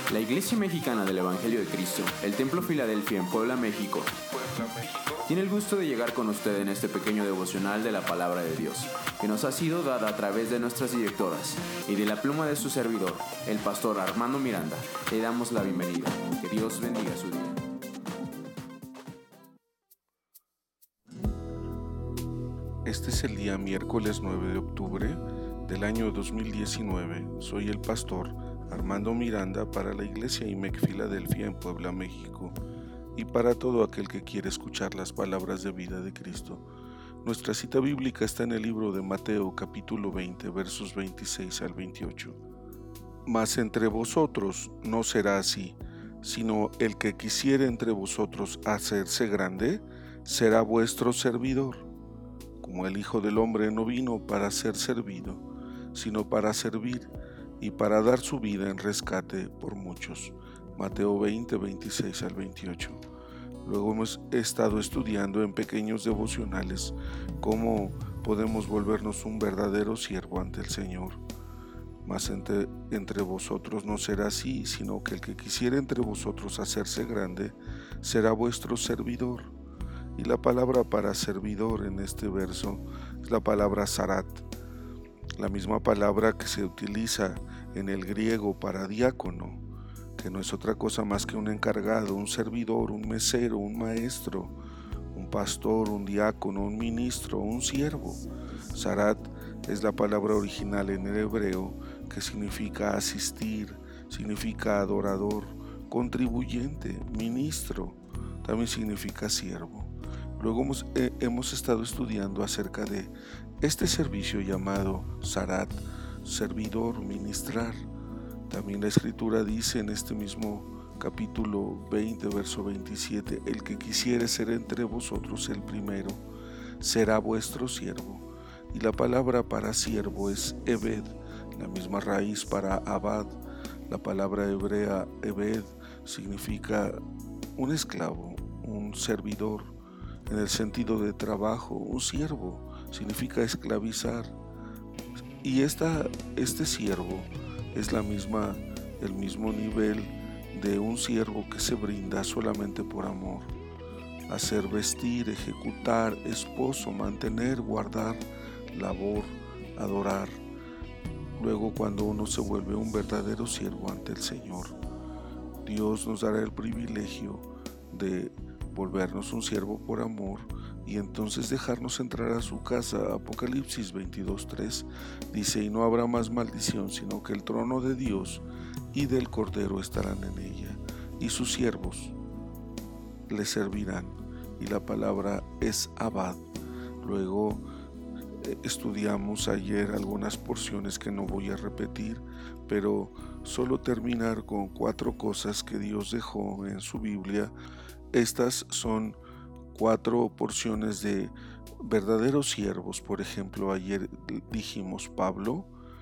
La Iglesia Mexicana del Evangelio de Cristo, el Templo Filadelfia en Puebla, México, tiene el gusto de llegar con usted en este pequeño devocional de la Palabra de Dios, que nos ha sido dada a través de nuestras directoras y de la pluma de su servidor, el pastor Armando Miranda. Le damos la bienvenida. Que Dios bendiga su día. Este es el día miércoles 9 de octubre del año 2019. Soy el pastor Armando Miranda para la Iglesia IMEC Filadelfia en Puebla, México, y para todo aquel que quiere escuchar las palabras de vida de Cristo. Nuestra cita bíblica está en el libro de Mateo capítulo 20, versos 26 al 28. Mas entre vosotros no será así, sino el que quisiere entre vosotros hacerse grande, será vuestro servidor. Como el Hijo del Hombre no vino para ser servido, sino para servir y para dar su vida en rescate por muchos. Mateo 20, 26 al 28. Luego hemos estado estudiando en pequeños devocionales cómo podemos volvernos un verdadero siervo ante el Señor. Mas entre vosotros no será así, sino que el que quisiera entre vosotros hacerse grande, será vuestro servidor. Y la palabra para servidor en este verso es la palabra sarat, la misma palabra que se utiliza en el griego para diácono, que no es otra cosa más que un encargado, un servidor, un mesero, un maestro, un pastor, un diácono, un ministro, un siervo. Sarat es la palabra original en el hebreo que significa asistir, significa adorador, contribuyente, ministro, también significa siervo. Luego hemos estado estudiando acerca de este servicio llamado sarat, servidor, ministrar. También la Escritura dice en este mismo capítulo 20, verso 27, el que quisiere ser entre vosotros el primero, será vuestro siervo. Y la palabra para siervo es eved, la misma raíz para abad. La palabra hebrea eved significa un esclavo, un servidor, en el sentido de trabajo. Un siervo significa esclavizar. Y este siervo es el mismo nivel de un siervo que se brinda solamente por amor. Hacer, vestir, ejecutar, esposo, mantener, guardar, labor, adorar. Luego, cuando uno se vuelve un verdadero siervo ante el Señor, Dios nos dará el privilegio de volvernos un siervo por amor y entonces dejarnos entrar a su casa. Apocalipsis 22:3 dice: y no habrá más maldición, sino que el trono de Dios y del Cordero estarán en ella, y sus siervos le servirán. Y la palabra es abad. Luego estudiamos ayer algunas porciones que no voy a repetir, pero solo terminar con 4 cosas que Dios dejó en su Biblia. Estas son 4 porciones de verdaderos siervos. Por ejemplo, ayer dijimos Pablo,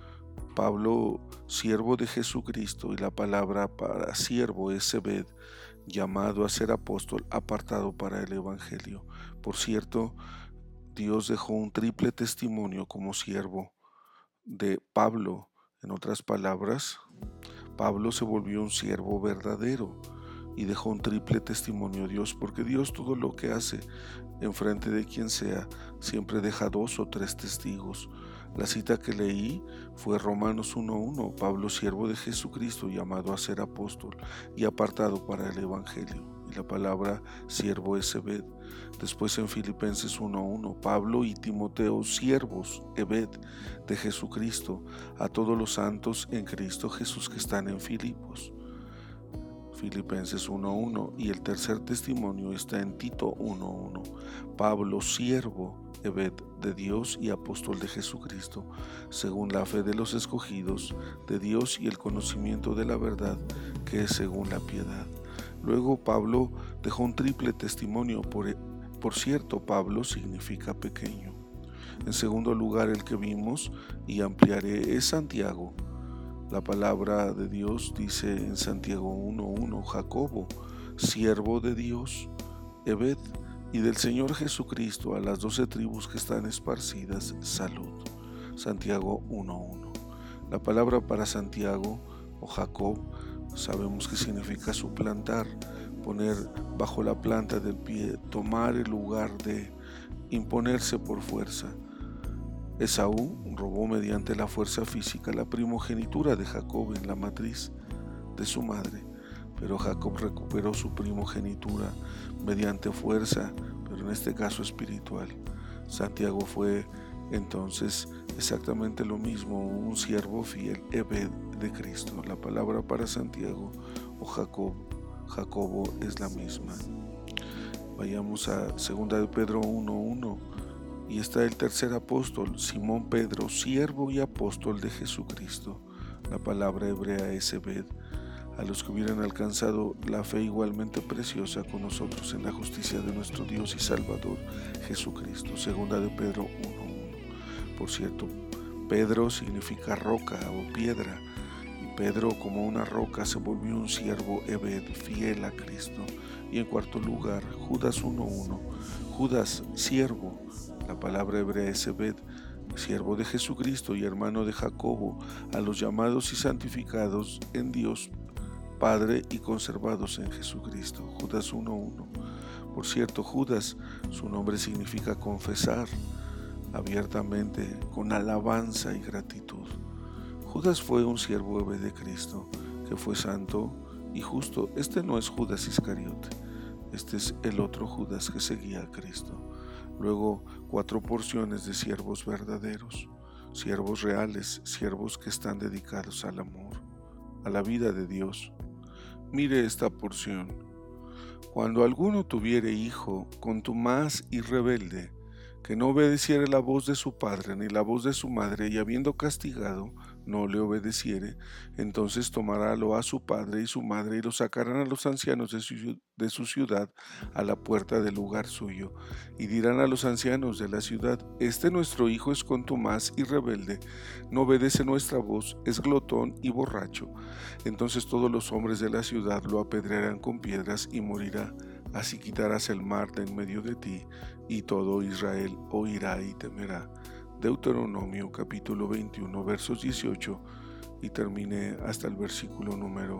siervo de Jesucristo, y la palabra para siervo es sebed, llamado a ser apóstol, apartado para el Evangelio. Por cierto, Dios dejó un triple testimonio como siervo de Pablo. En otras palabras, Pablo se volvió un siervo verdadero y dejó un triple testimonio a Dios, porque Dios todo lo que hace en frente de quien sea siempre deja 2 o 3 testigos. La cita que leí fue Romanos 1:1, Pablo, siervo de Jesucristo, llamado a ser apóstol y apartado para el Evangelio. Y la palabra siervo es ebed. Después en Filipenses 1:1, Pablo y Timoteo, siervos, ebed, de Jesucristo, a todos los santos en Cristo Jesús que están en Filipos. Filipenses 1:1, y el tercer testimonio está en Tito 1:1, Pablo, siervo, ebed, de Dios y apóstol de Jesucristo, según la fe de los escogidos de Dios y el conocimiento de la verdad, que es según la piedad. Luego Pablo dejó un triple testimonio. Por cierto, Pablo significa pequeño. En segundo lugar, el que vimos y ampliaré es Santiago. La palabra de Dios dice en Santiago 1:1, Jacobo, siervo de Dios, ebed, y del Señor Jesucristo, a las 12 tribus que están esparcidas, salud. Santiago 1:1. La palabra para Santiago o Jacob sabemos que significa suplantar, poner bajo la planta del pie, tomar el lugar de, imponerse por fuerza. Esaú robó mediante la fuerza física la primogenitura de Jacob en la matriz de su madre, pero Jacob recuperó su primogenitura mediante fuerza, pero en este caso espiritual. Santiago fue entonces exactamente lo mismo, un siervo fiel, Ebed de Cristo. La palabra para Santiago o Jacobo es la misma. Vayamos a 2 de Pedro 1:1 y está el tercer apóstol, Simón Pedro, siervo y apóstol de Jesucristo. La palabra hebrea es Ebed. A los que hubieran alcanzado la fe igualmente preciosa con nosotros en la justicia de nuestro Dios y Salvador Jesucristo. 2 de Pedro 1:1. Por cierto, Pedro significa roca o piedra, y Pedro, como una roca, se volvió un siervo Ebed, fiel a Cristo. Y en cuarto lugar, Judas 1:1. Judas, siervo. La palabra hebrea es Ebed, siervo de Jesucristo y hermano de Jacobo, a los llamados y santificados en Dios Padre y conservados en Jesucristo. Judas 1:1. Por cierto, Judas, su nombre significa confesar abiertamente, con alabanza y gratitud. Judas fue un siervo Ebed de Cristo, que fue santo y justo. Este no es Judas Iscariote, este es el otro Judas que seguía a Cristo. Luego, 4 porciones de siervos verdaderos, siervos reales, siervos que están dedicados al amor, a la vida de Dios. Mire esta porción. Cuando alguno tuviere hijo contumaz y rebelde, que no obedeciere la voz de su padre ni la voz de su madre, y habiendo castigado, no le obedeciere, entonces tomarálo a su padre y su madre y lo sacarán a los ancianos de su ciudad a la puerta del lugar suyo, y dirán a los ancianos de la ciudad: este nuestro hijo es contumaz y rebelde, no obedece nuestra voz, es glotón y borracho. Entonces todos los hombres de la ciudad lo apedrearán con piedras y morirá. Así quitarás el mar de en medio de ti, y todo Israel oirá y temerá. Deuteronomio capítulo 21 versos 18 y terminé hasta el versículo número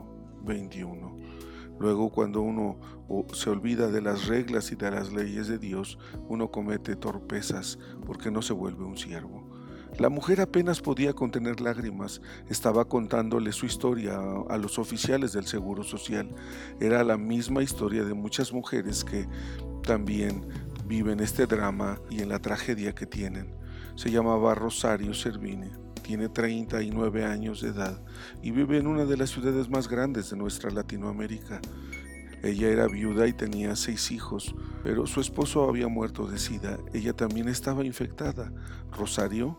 21. Luego, cuando uno se olvida de las reglas y de las leyes de Dios, uno comete torpezas porque no se vuelve un siervo. La mujer apenas podía contener lágrimas, estaba contándole su historia a los oficiales del Seguro Social. Era la misma historia de muchas mujeres que también viven este drama y en la tragedia que tienen. Se llamaba Rosario Servini, tiene 39 años de edad y vive en una de las ciudades más grandes de nuestra Latinoamérica. Ella era viuda y tenía 6 hijos, pero su esposo había muerto de SIDA. Ella también estaba infectada. Rosario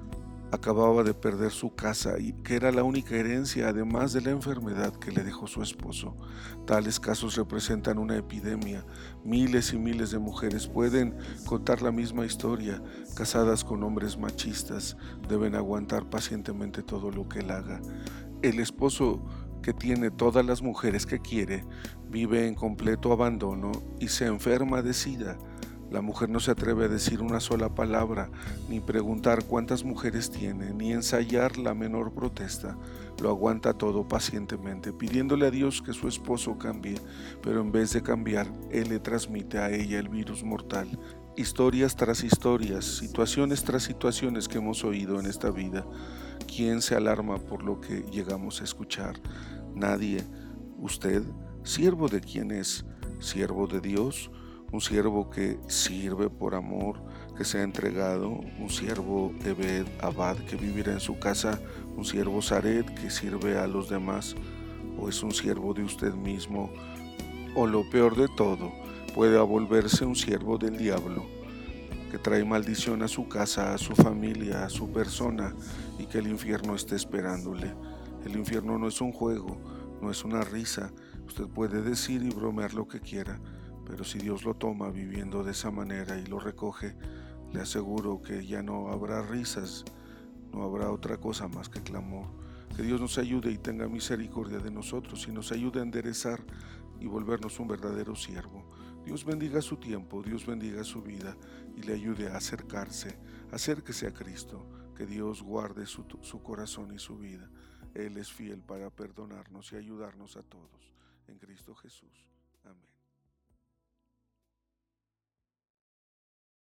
acababa de perder su casa, y que era la única herencia además de la enfermedad que le dejó su esposo. Tales casos representan una epidemia. Miles y miles de mujeres pueden contar la misma historia, casadas con hombres machistas, deben aguantar pacientemente todo lo que él haga. El esposo, que tiene todas las mujeres que quiere, vive en completo abandono y se enferma de SIDA. La mujer no se atreve a decir una sola palabra, ni preguntar cuántas mujeres tiene, ni ensayar la menor protesta. Lo aguanta todo pacientemente, pidiéndole a Dios que su esposo cambie, pero en vez de cambiar, él le transmite a ella el virus mortal. Historias tras historias, situaciones tras situaciones que hemos oído en esta vida. ¿Quién se alarma por lo que llegamos a escuchar? Nadie. ¿Usted? ¿Siervo de quién es? ¿Siervo de Dios? Un siervo que sirve por amor, que se ha entregado, un siervo Ebed Abad que vivirá en su casa, un siervo Saret que sirve a los demás, o es un siervo de usted mismo, o lo peor de todo, puede volverse un siervo del diablo, que trae maldición a su casa, a su familia, a su persona, y que el infierno esté esperándole. El infierno no es un juego, no es una risa. Usted puede decir y bromear lo que quiera, pero si Dios lo toma viviendo de esa manera y lo recoge, le aseguro que ya no habrá risas, no habrá otra cosa más que clamor. Que Dios nos ayude y tenga misericordia de nosotros y nos ayude a enderezar y volvernos un verdadero siervo. Dios bendiga su tiempo, Dios bendiga su vida y le ayude a acérquese a Cristo. Que Dios guarde su corazón y su vida. Él es fiel para perdonarnos y ayudarnos a todos. En Cristo Jesús. Amén.